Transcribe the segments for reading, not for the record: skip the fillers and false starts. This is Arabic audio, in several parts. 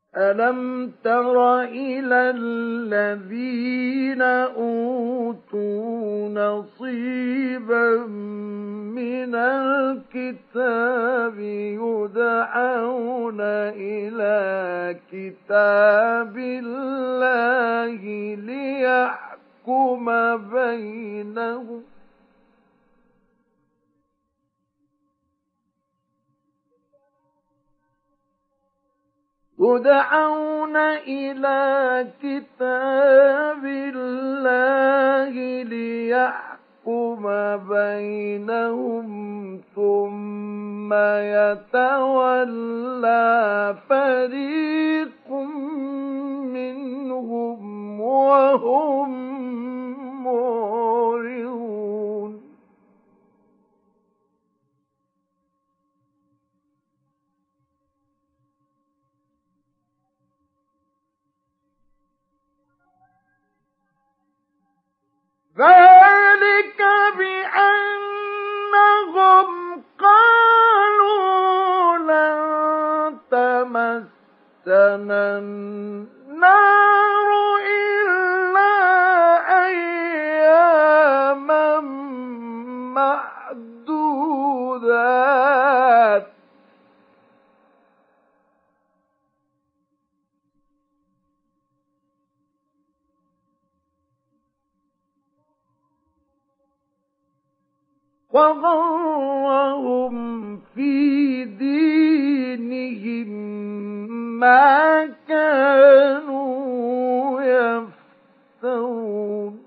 ألم تر إلى الذين أوتوا نصيبا من الكتاب يدعون إلى كتاب الله ليحكم بينهم يدعون إلى كتاب الله ليحكم بينهم ثم يتولى فريق منهم وهم معرضون ذلك بأنهم قالوا لن تمسنا النار إلا أياما معدودات وغرهم في دينهم ما كانوا يفترون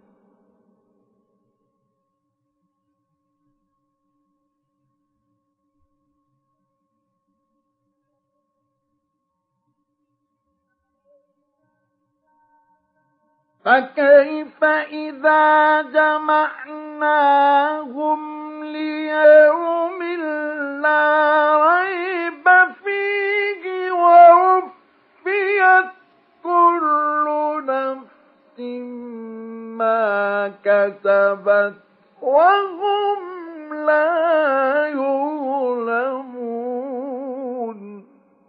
فكيف إذا جمعناهم ليوم لا ريب فيه ووفيت كل نفس ما كسبت وهم لا يظلمون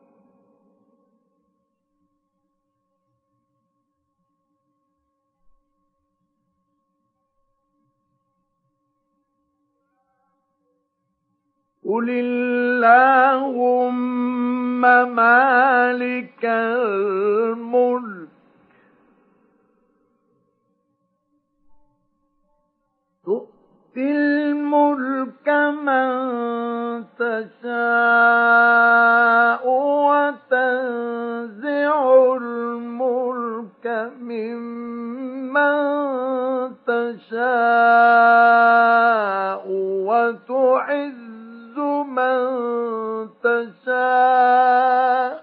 قل اللهم مالك الملك تؤتي الملك من تشاء وتنزع الملك ممن تشاء وتعز من تشاء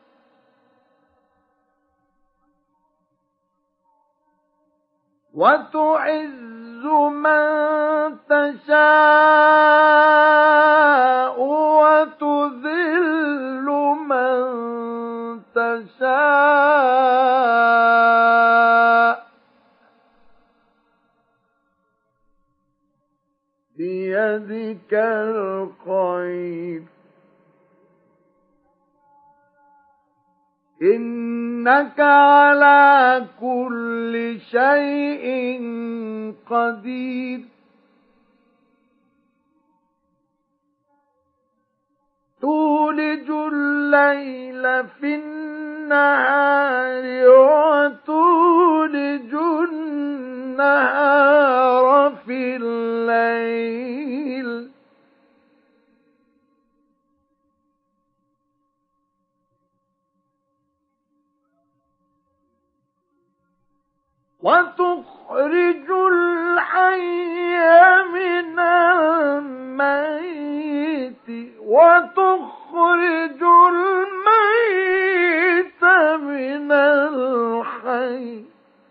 وتذل من تشاء بيدك الخير إنك على كل شيء قدير تولج الليل في النهار وتولج النهار في الليل وتخرج الحي من الميت وتخرج الميت من الحي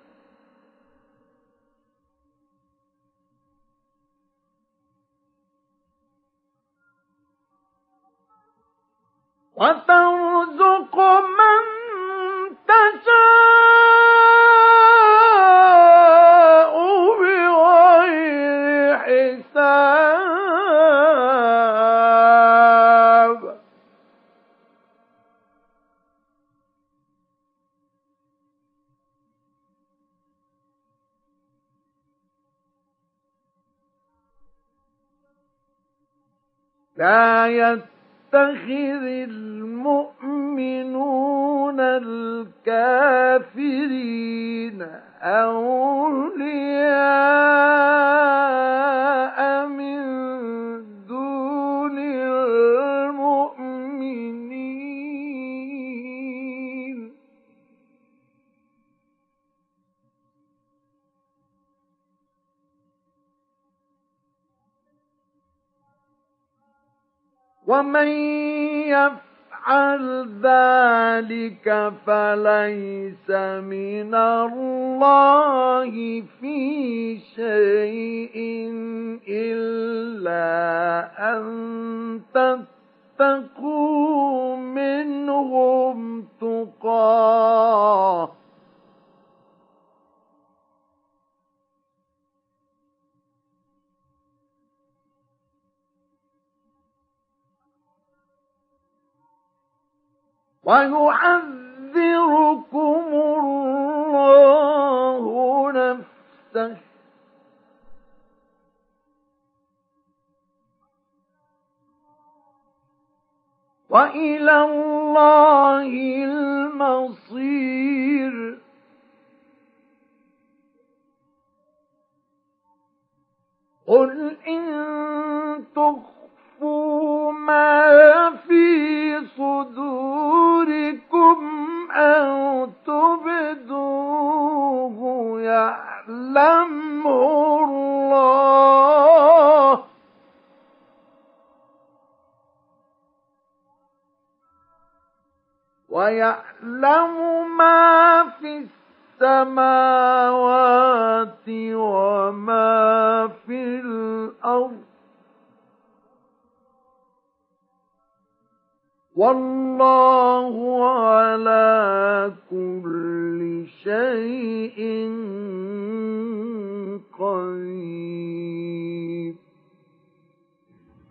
وترزق من تشاء بغير حساب لا يتخذ المؤمنون الكافرين أولياء من دون المؤمنين ومن يفعل ذلك فليس من الله في شيء إلا أن تتقوا منهم تقاه ويعذركم الله نفسه وإلى الله المصير قل إن تخفوا ما في صدوركم أو تبدوه يعلمه الله ويعلم ما في السماوات وما في الأرض والله على كل شيء قدير